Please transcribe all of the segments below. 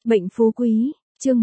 Bệnh phú quý, chương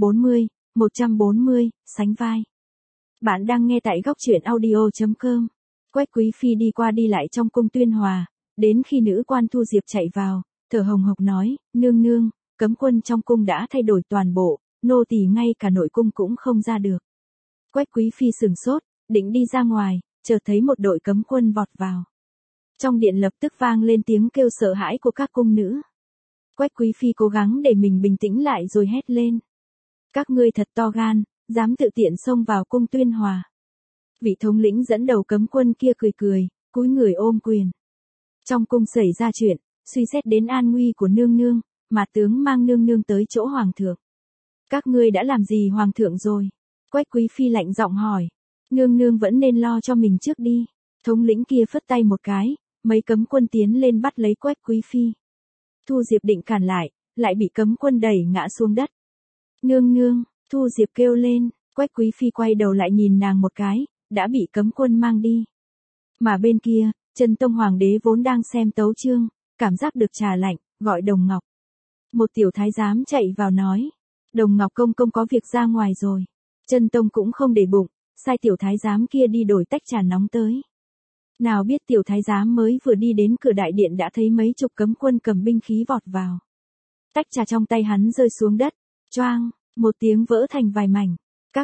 140, sánh vai. Bạn đang nghe tại góc truyện audio.com. Quách Quý Phi đi qua đi lại trong cung Tuyên Hòa, đến khi nữ quan Thu Diệp chạy vào, thở hồng hộc nói, nương nương, cấm quân trong cung đã thay đổi toàn bộ, nô tỳ ngay cả nội cung cũng không ra được. Quách Quý Phi sửng sốt, định đi ra ngoài, chợt thấy một đội cấm quân vọt vào. Trong điện lập tức vang lên tiếng kêu sợ hãi của các cung nữ. Quách Quý Phi cố gắng để mình bình tĩnh lại rồi hét lên. Các ngươi thật to gan, dám tự tiện xông vào cung Tuyên Hòa. Vị thống lĩnh dẫn đầu cấm quân kia cười cười, cúi người ôm quyền. Trong cung xảy ra chuyện, suy xét đến an nguy của nương nương, mà tướng mang nương nương tới chỗ hoàng thượng. Các ngươi đã làm gì hoàng thượng rồi? Quách Quý Phi lạnh giọng hỏi. Nương nương vẫn nên lo cho mình trước đi. Thống lĩnh kia phất tay một cái, mấy cấm quân tiến lên bắt lấy Quách Quý Phi. Thu Diệp định cản lại bị cấm quân đẩy ngã xuống đất. Nương nương, Thu Diệp kêu lên, Quách Quý Phi quay đầu lại nhìn nàng một cái, đã bị cấm quân mang đi. Mà bên kia, Chân Tông Hoàng đế vốn đang xem tấu chương, cảm giác được trà lạnh, gọi Đồng Ngọc. Một tiểu thái giám chạy vào nói, Đồng Ngọc công công có việc ra ngoài rồi. Chân Tông cũng không để bụng, sai tiểu thái giám kia đi đổi tách trà nóng tới. Nào biết tiểu thái giám mới vừa đi đến cửa đại điện đã thấy mấy chục cấm quân cầm binh khí vọt vào. Tách trà trong tay hắn rơi xuống đất, choang, một tiếng vỡ thành vài mảnh.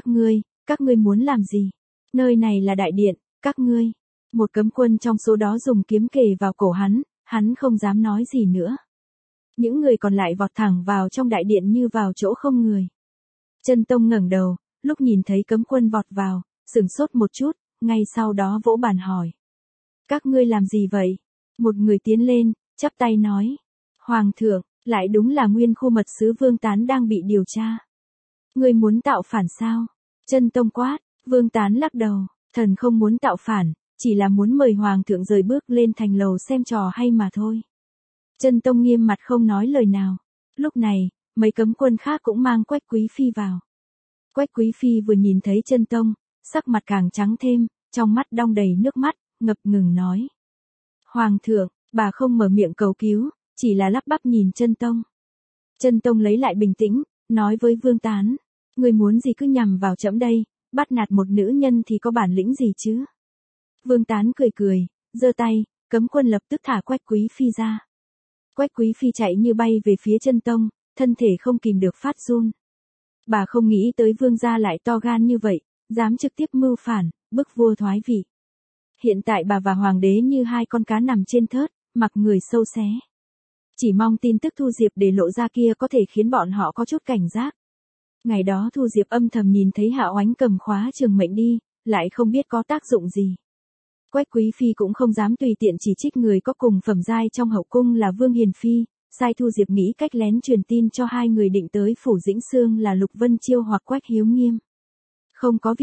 Các ngươi muốn làm gì? Nơi này là đại điện, các ngươi. Một cấm quân trong số đó dùng kiếm kề vào cổ hắn không dám nói gì nữa. Những người còn lại vọt thẳng vào trong đại điện như vào chỗ không người. Chân Tông ngẩng đầu, lúc nhìn thấy cấm quân vọt vào, sửng sốt một chút, ngay sau đó vỗ bàn hỏi. Các ngươi làm gì vậy? Một người tiến lên, chắp tay nói. Hoàng thượng, lại đúng là nguyên khu mật sứ Vương Tán đang bị điều tra. Ngươi muốn tạo phản sao? Chân Tông quát, Vương Tán lắc đầu, thần không muốn tạo phản, chỉ là muốn mời Hoàng thượng rời bước lên thành lầu xem trò hay mà thôi. Chân Tông nghiêm mặt không nói lời nào. Lúc này, mấy cấm quân khác cũng mang Quách Quý Phi vào. Quách Quý Phi vừa nhìn thấy Chân Tông, sắc mặt càng trắng thêm, trong mắt đong đầy nước mắt, ngập ngừng nói. Hoàng thượng, bà không mở miệng cầu cứu, chỉ là lắp bắp nhìn Chân Tông. Chân Tông lấy lại bình tĩnh, nói với Vương Tán. Người muốn gì cứ nhằm vào trẫm đây, bắt nạt một nữ nhân thì có bản lĩnh gì chứ? Vương Tán cười, giơ tay, cấm quân lập tức thả Quách Quý Phi ra. Quách Quý Phi chạy như bay về phía Chân Tông, thân thể không kìm được phát run. Bà không nghĩ tới vương gia lại to gan như vậy, dám trực tiếp mưu phản, bức vua thoái vị. Hiện tại bà và hoàng đế như hai con cá nằm trên thớt, mặc người sâu xé. Chỉ mong tin tức Thu Diệp để lộ ra kia có thể khiến bọn họ có chút cảnh giác. Ngày đó Thu Diệp âm thầm nhìn thấy Hạ Oánh cầm khóa trường mệnh đi, lại không biết có tác dụng gì. Quách Quý Phi cũng không dám tùy tiện chỉ trích người có cùng phẩm giai trong hậu cung là Vương Hiền Phi, sai Thu Diệp nghĩ cách lén truyền tin cho hai người định tới phủ Dĩnh Xương là Lục Vân Chiêu hoặc Quách Hiếu Nghiêm. Không có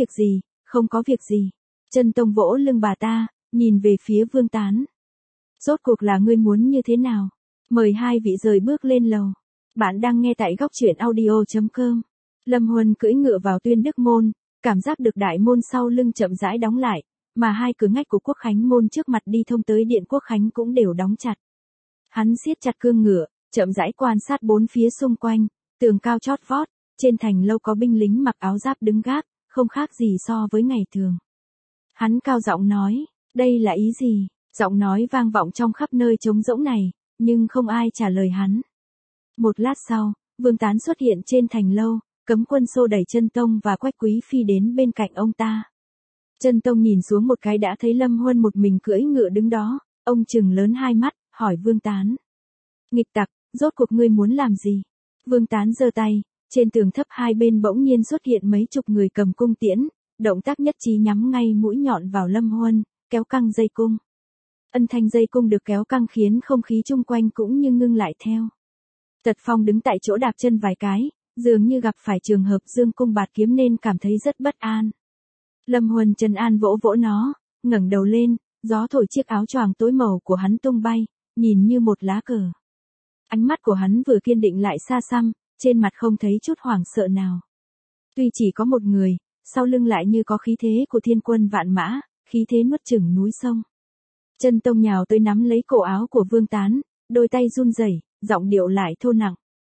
việc gì. Chân Tông vỗ lưng bà ta, nhìn về phía Vương Tán. Rốt cuộc là ngươi muốn như thế nào? Mời hai vị rời bước lên lầu. Bạn đang nghe tại góc truyện audio.com. Lâm Huân cưỡi ngựa vào Tuyên Đức Môn, cảm giác được đại môn sau lưng chậm rãi đóng lại, mà hai cửa ngách của Quốc Khánh Môn trước mặt đi thông tới Điện Quốc Khánh cũng đều đóng chặt. Hắn siết chặt cương ngựa, chậm rãi quan sát bốn phía xung quanh, tường cao chót vót, trên thành lâu có binh lính mặc áo giáp đứng gác, không khác gì so với ngày thường. Hắn cao giọng nói, đây là ý gì? Giọng nói vang vọng trong khắp nơi trống rỗng này, nhưng không ai trả lời hắn. Một lát sau, Vương Tán xuất hiện trên thành lâu, cấm quân xô đẩy Chân Tông và Quách Quý Phi đến bên cạnh ông ta. Chân Tông nhìn xuống một cái đã thấy Lâm Huân một mình cưỡi ngựa đứng đó, ông trừng lớn hai mắt, hỏi Vương Tán. Nghịch tặc, rốt cuộc ngươi muốn làm gì? Vương Tán giơ tay, trên tường thấp hai bên bỗng nhiên xuất hiện mấy chục người cầm cung tiễn, động tác nhất trí nhắm ngay mũi nhọn vào Lâm Huân, kéo căng dây cung. Âm thanh dây cung được kéo căng khiến không khí chung quanh cũng như ngưng lại theo. Tật Phong đứng tại chỗ đạp chân vài cái, dường như gặp phải trường hợp dương cung bạt kiếm nên cảm thấy rất bất an. Lâm Huân trấn an vỗ vỗ nó, ngẩng đầu lên, gió thổi chiếc áo choàng tối màu của hắn tung bay, nhìn như một lá cờ. Ánh mắt của hắn vừa kiên định lại xa xăm, trên mặt không thấy chút hoảng sợ nào. Tuy chỉ có một người, sau lưng lại như có khí thế của thiên quân vạn mã, khí thế nuốt chửng núi sông. Chân Tông nhào tới nắm lấy cổ áo của Vương Tán, đôi tay run rẩy, giọng điệu lại thô nặng.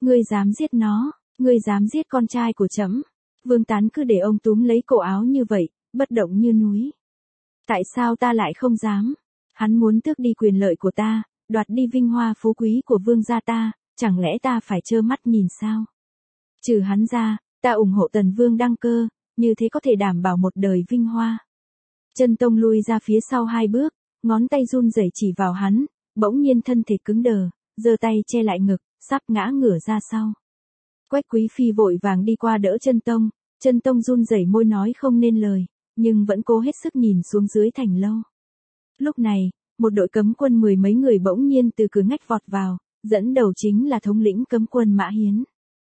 Ngươi dám giết nó, ngươi dám giết con trai của trẫm. Vương Tán cứ để ông túm lấy cổ áo như vậy, bất động như núi. Tại sao ta lại không dám? Hắn muốn tước đi quyền lợi của ta, đoạt đi vinh hoa phú quý của vương gia ta, chẳng lẽ ta phải trơ mắt nhìn sao? Trừ hắn ra, ta ủng hộ Tần Vương đăng cơ, như thế có thể đảm bảo một đời vinh hoa. Chân Tông lui ra phía sau 2 bước, ngón tay run rẩy chỉ vào hắn, bỗng nhiên thân thể cứng đờ, giơ tay che lại ngực, sắp ngã ngửa ra sau. Quách Quý Phi vội vàng đi qua đỡ Chân Tông run rẩy môi nói không nên lời, nhưng vẫn cố hết sức nhìn xuống dưới thành lâu. Lúc này, một đội cấm quân 10 mấy người bỗng nhiên từ cửa ngách vọt vào, dẫn đầu chính là thống lĩnh cấm quân Mã Hiến.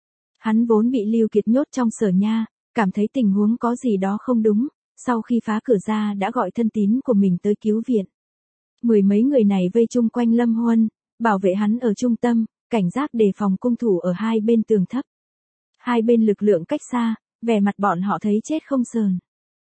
Hắn vốn bị Lưu Kiệt nhốt trong sở nha, cảm thấy tình huống có gì đó không đúng, sau khi phá cửa ra đã gọi thân tín của mình tới cứu viện. 10 mấy người này vây chung quanh Lâm Huân, bảo vệ hắn ở trung tâm, cảnh giác đề phòng cung thủ ở hai bên tường thấp. Hai bên lực lượng cách xa, vẻ mặt bọn họ thấy chết không sờn.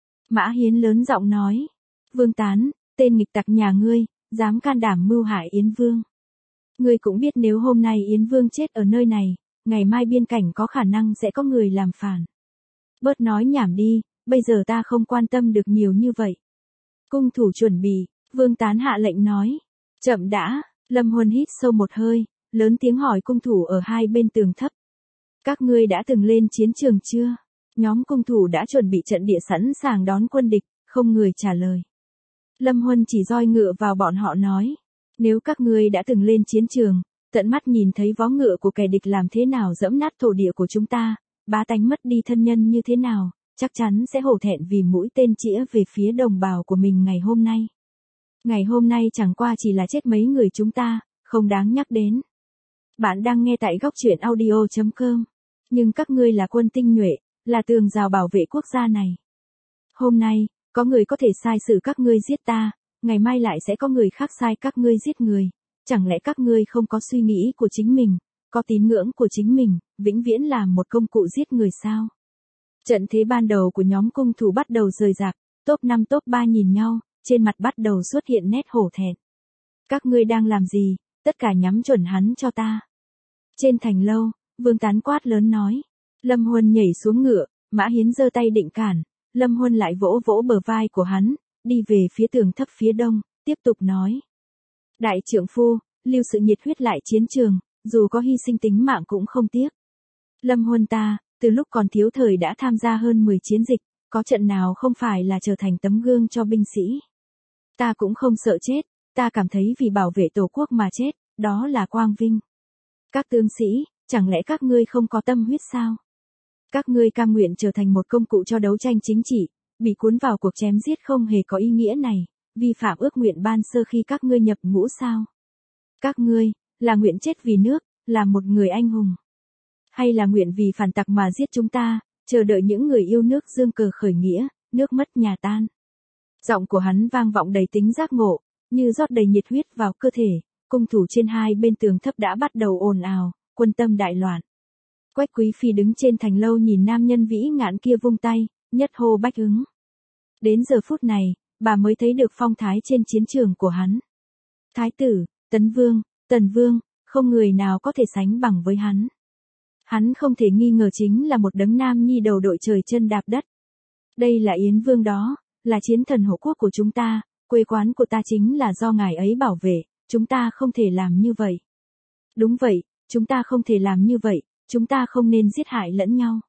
Mã Hiến lớn giọng nói, Vương Tán, tên nghịch tặc nhà ngươi, dám can đảm mưu hại Yến Vương. Ngươi cũng biết nếu hôm nay Yến Vương chết ở nơi này, ngày mai biên cảnh có khả năng sẽ có người làm phản. Bớt nói nhảm đi, bây giờ ta không quan tâm được nhiều như vậy. Cung thủ chuẩn bị, Vương Tán hạ lệnh nói. Chậm đã, Lâm Huân hít sâu một hơi, lớn tiếng hỏi cung thủ ở hai bên tường thấp. Các ngươi đã từng lên chiến trường chưa? Nhóm cung thủ đã chuẩn bị trận địa sẵn sàng đón quân địch, không người trả lời. Lâm Huân chỉ roi ngựa vào bọn họ nói. Nếu các ngươi đã từng lên chiến trường, tận mắt nhìn thấy vó ngựa của kẻ địch làm thế nào dẫm nát thổ địa của chúng ta, bá tánh mất đi thân nhân như thế nào, chắc chắn sẽ hổ thẹn vì mũi tên chĩa về phía đồng bào của mình ngày hôm nay. Ngày hôm nay chẳng qua chỉ là chết mấy người chúng ta, không đáng nhắc đến. Bạn đang nghe tại góc truyện audio.com. Nhưng các ngươi là quân tinh nhuệ, là tường rào bảo vệ quốc gia này. Hôm nay, có người có thể sai xử các ngươi giết ta, ngày mai lại sẽ có người khác sai các ngươi giết người. Chẳng lẽ các ngươi không có suy nghĩ của chính mình, có tín ngưỡng của chính mình, vĩnh viễn là một công cụ giết người sao? Trận thế ban đầu của nhóm cung thủ bắt đầu rời rạc, top 5 top 3 nhìn nhau, trên mặt bắt đầu xuất hiện nét hổ thẹn. Các ngươi đang làm gì, tất cả nhắm chuẩn hắn cho ta. Trên thành lâu, Vương Tán quát lớn nói. Lâm Huân nhảy xuống ngựa, Mã Hiến giơ tay định cản, Lâm Huân lại vỗ vỗ bờ vai của hắn, đi về phía tường thấp phía đông, tiếp tục nói. Đại trượng phu, lưu sự nhiệt huyết lại chiến trường, dù có hy sinh tính mạng cũng không tiếc. Lâm Huân ta, từ lúc còn thiếu thời đã tham gia hơn 10 chiến dịch, có trận nào không phải là trở thành tấm gương cho binh sĩ. Ta cũng không sợ chết, ta cảm thấy vì bảo vệ tổ quốc mà chết, đó là quang vinh. Các tướng sĩ, chẳng lẽ các ngươi không có tâm huyết sao? Các ngươi cam nguyện trở thành một công cụ cho đấu tranh chính trị, bị cuốn vào cuộc chém giết không hề có ý nghĩa này, vi phạm ước nguyện ban sơ khi các ngươi nhập ngũ sao? Các ngươi, là nguyện chết vì nước, là một người anh hùng. Hay là nguyện vì phản tặc mà giết chúng ta, chờ đợi những người yêu nước dương cờ khởi nghĩa, nước mất nhà tan. Giọng của hắn vang vọng đầy tính giác ngộ, như rót đầy nhiệt huyết vào cơ thể, cung thủ trên hai bên tường thấp đã bắt đầu ồn ào, quân tâm đại loạn. Quách Quý Phi đứng trên thành lâu nhìn nam nhân vĩ ngạn kia vung tay, nhất hô bách ứng. Đến giờ phút này, bà mới thấy được phong thái trên chiến trường của hắn. Thái tử, Tấn Vương, Tần Vương, không người nào có thể sánh bằng với hắn. Hắn không thể nghi ngờ chính là một đấng nam nhi đầu đội trời chân đạp đất. Đây là Yến Vương đó, là chiến thần hộ quốc của chúng ta, quê quán của ta chính là do ngài ấy bảo vệ, chúng ta không thể làm như vậy. Đúng vậy, chúng ta không thể làm như vậy, chúng ta không nên giết hại lẫn nhau.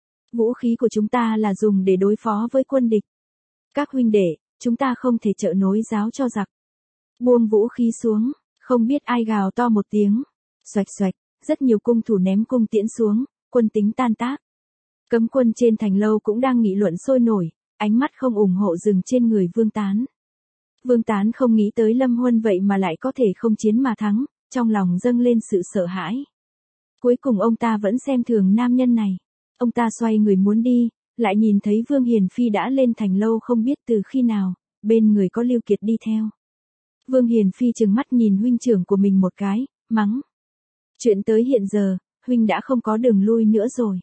Vũ khí của chúng ta là dùng để đối phó với quân địch. Các huynh đệ, chúng ta không thể trợ nối giáo cho giặc. Buông vũ khí xuống, không biết ai gào to một tiếng. Xoạch xoạch, rất nhiều cung thủ ném cung tiễn xuống, quân tính tan tác. Cấm quân trên thành lâu cũng đang nghị luận sôi nổi, ánh mắt không ủng hộ dừng trên người Vương Tán. Vương Tán không nghĩ tới Lâm Huân vậy mà lại có thể không chiến mà thắng, trong lòng dâng lên sự sợ hãi. Cuối cùng ông ta vẫn xem thường nam nhân này. Ông ta xoay người muốn đi, lại nhìn thấy Vương Hiền Phi đã lên thành lâu không biết từ khi nào, bên người có Lưu Kiệt đi theo. Vương Hiền Phi trừng mắt nhìn huynh trưởng của mình một cái, mắng. Chuyện tới hiện giờ, huynh đã không có đường lui nữa rồi.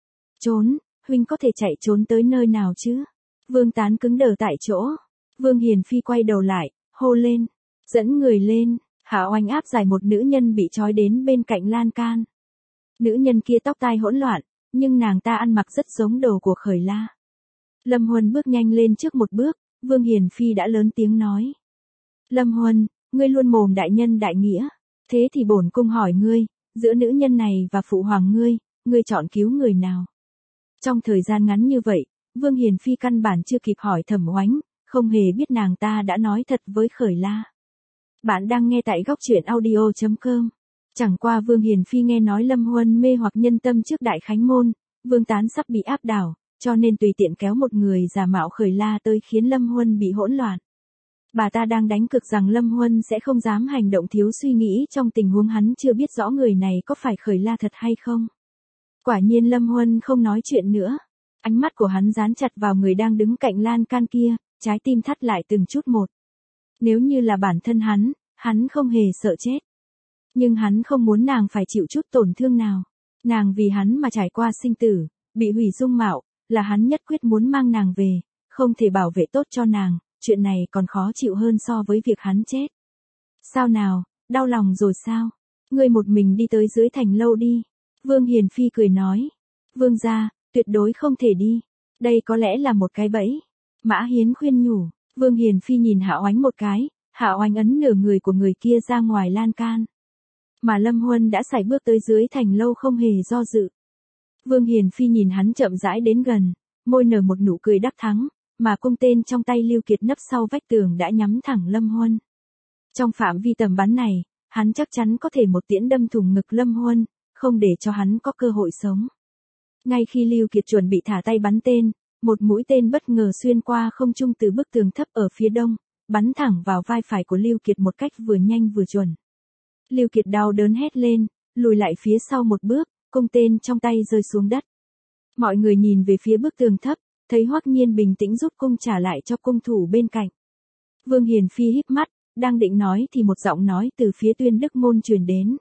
Trốn, huynh có thể chạy trốn tới nơi nào chứ? Vương Tán cứng đờ tại chỗ. Vương Hiền Phi quay đầu lại, hô lên, dẫn người lên. Hạ Oanh áp giải một nữ nhân bị trói đến bên cạnh lan can. Nữ nhân kia tóc tai hỗn loạn, nhưng nàng ta ăn mặc rất giống đồ của Khởi La. Lâm Huân bước nhanh lên trước một bước, Vương Hiền Phi đã lớn tiếng nói. Lâm Huân, ngươi luôn mồm đại nhân đại nghĩa. Thế thì bổn cung hỏi ngươi, giữa nữ nhân này và phụ hoàng ngươi chọn cứu người nào? Trong thời gian ngắn như vậy, Vương Hiền Phi căn bản chưa kịp hỏi Thẩm Oánh, không hề biết nàng ta đã nói thật với Khởi La. Bạn đang nghe tại góc truyện audio.com. Chẳng qua Vương Hiền Phi nghe nói Lâm Huân mê hoặc nhân tâm trước Đại Khánh Môn, Vương Tán sắp bị áp đảo, cho nên tùy tiện kéo một người giả mạo Khởi La tới khiến Lâm Huân bị hỗn loạn. Bà ta đang đánh cược rằng Lâm Huân sẽ không dám hành động thiếu suy nghĩ trong tình huống hắn chưa biết rõ người này có phải Khởi La thật hay không. Quả nhiên Lâm Huân không nói chuyện nữa. Ánh mắt của hắn dán chặt vào người đang đứng cạnh lan can kia, trái tim thắt lại từng chút một. Nếu như là bản thân hắn không hề sợ chết. Nhưng hắn không muốn nàng phải chịu chút tổn thương nào. Nàng vì hắn mà trải qua sinh tử, bị hủy dung mạo, là hắn nhất quyết muốn mang nàng về, không thể bảo vệ tốt cho nàng, chuyện này còn khó chịu hơn so với việc hắn chết. Sao nào, đau lòng rồi sao? Ngươi một mình đi tới dưới thành lâu đi. Vương Hiền Phi cười nói. Vương gia, tuyệt đối không thể đi. Đây có lẽ là một cái bẫy. Mã Hiến khuyên nhủ. Vương Hiền Phi nhìn Hạ Oánh một cái, Hạ Oánh ấn nửa người của người kia ra ngoài lan can. Mà Lâm Huân đã sải bước tới dưới thành lâu không hề do dự. Vương Hiền Phi nhìn hắn chậm rãi đến gần, môi nở một nụ cười đắc thắng, mà cung tên trong tay Lưu Kiệt nấp sau vách tường đã nhắm thẳng Lâm Huân. Trong phạm vi tầm bắn này, hắn chắc chắn có thể một tiễn đâm thủng ngực Lâm Huân, không để cho hắn có cơ hội sống. Ngay khi Lưu Kiệt chuẩn bị thả tay bắn tên, một mũi tên bất ngờ xuyên qua không trung từ bức tường thấp ở phía đông, bắn thẳng vào vai phải của Lưu Kiệt một cách vừa nhanh vừa chuẩn. Lưu Kiệt đau đớn hét lên, lùi lại phía sau một bước, cung tên trong tay rơi xuống đất. Mọi người nhìn về phía bức tường thấp, thấy Hoắc Nhiên bình tĩnh rút cung trả lại cho cung thủ bên cạnh. Vương Hiền Phi híp mắt, đang định nói thì một giọng nói từ phía Tuyên Đức Môn truyền đến.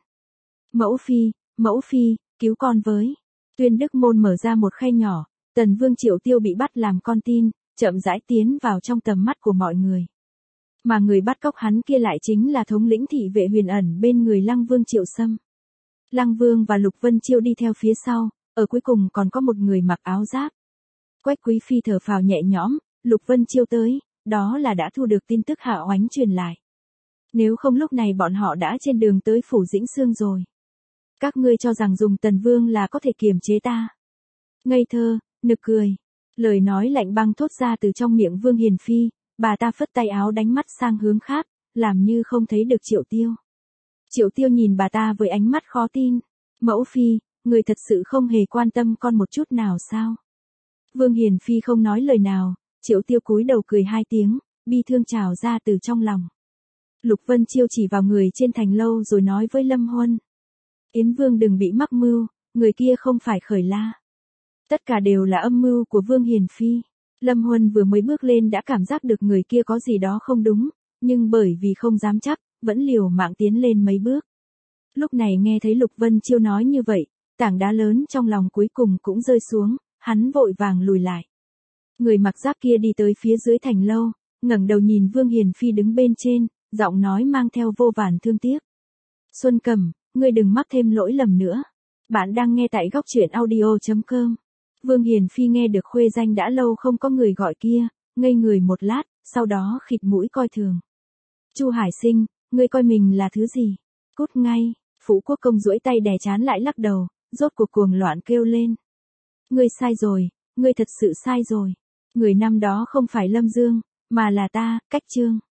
Mẫu phi, cứu con với. Tuyên Đức Môn mở ra một khay nhỏ, Tần Vương Triệu Tiêu bị bắt làm con tin, chậm rãi tiến vào trong tầm mắt của mọi người. Mà người bắt cóc hắn kia lại chính là thống lĩnh thị vệ Huyền Ẩn bên người Lăng Vương Triệu Sâm. Lăng Vương và Lục Vân Chiêu đi theo phía sau, ở cuối cùng còn có một người mặc áo giáp. Quách Quý Phi thở phào nhẹ nhõm, Lục Vân Chiêu tới, đó là đã thu được tin tức Hạ Oánh truyền lại. Nếu không lúc này bọn họ đã trên đường tới phủ Dĩnh Xương rồi. Các ngươi cho rằng dùng Tần Vương là có thể kiềm chế ta. Ngây thơ, nực cười. Lời nói lạnh băng thốt ra từ trong miệng Vương Hiền Phi, bà ta phất tay áo đánh mắt sang hướng khác, làm như không thấy được Triệu Tiêu. Triệu Tiêu nhìn bà ta với ánh mắt khó tin. Mẫu Phi, người thật sự không hề quan tâm con một chút nào sao? Vương Hiền Phi không nói lời nào, Triệu Tiêu cúi đầu cười hai tiếng, bi thương trào ra từ trong lòng. Lục Vân Chiêu chỉ vào người trên thành lâu rồi nói với Lâm Huân. Yến Vương đừng bị mắc mưu, người kia không phải Khởi La. Tất cả đều là âm mưu của Vương Hiền Phi. Lâm Huân vừa mới bước lên đã cảm giác được người kia có gì đó không đúng, nhưng bởi vì không dám chắc, vẫn liều mạng tiến lên mấy bước. Lúc này nghe thấy Lục Vân Chiêu nói như vậy, tảng đá lớn trong lòng cuối cùng cũng rơi xuống, hắn vội vàng lùi lại. Người mặc giáp kia đi tới phía dưới thành lâu, ngẩng đầu nhìn Vương Hiền Phi đứng bên trên, giọng nói mang theo vô vàn thương tiếc. Xuân Cẩm, ngươi đừng mắc thêm lỗi lầm nữa. Bạn đang nghe tại góc truyện audio.com. Vương Hiền Phi nghe được khuê danh đã lâu không có người gọi kia, ngây người một lát, sau đó khịt mũi coi thường. Chu Hải Sinh, ngươi coi mình là thứ gì? Cút ngay. Phủ Quốc Công duỗi tay đè trán lại lắc đầu, rốt cuộc cuồng loạn kêu lên. Ngươi sai rồi, ngươi thật sự sai rồi. Người năm đó không phải Lâm Dương, mà là ta, Cách Trương.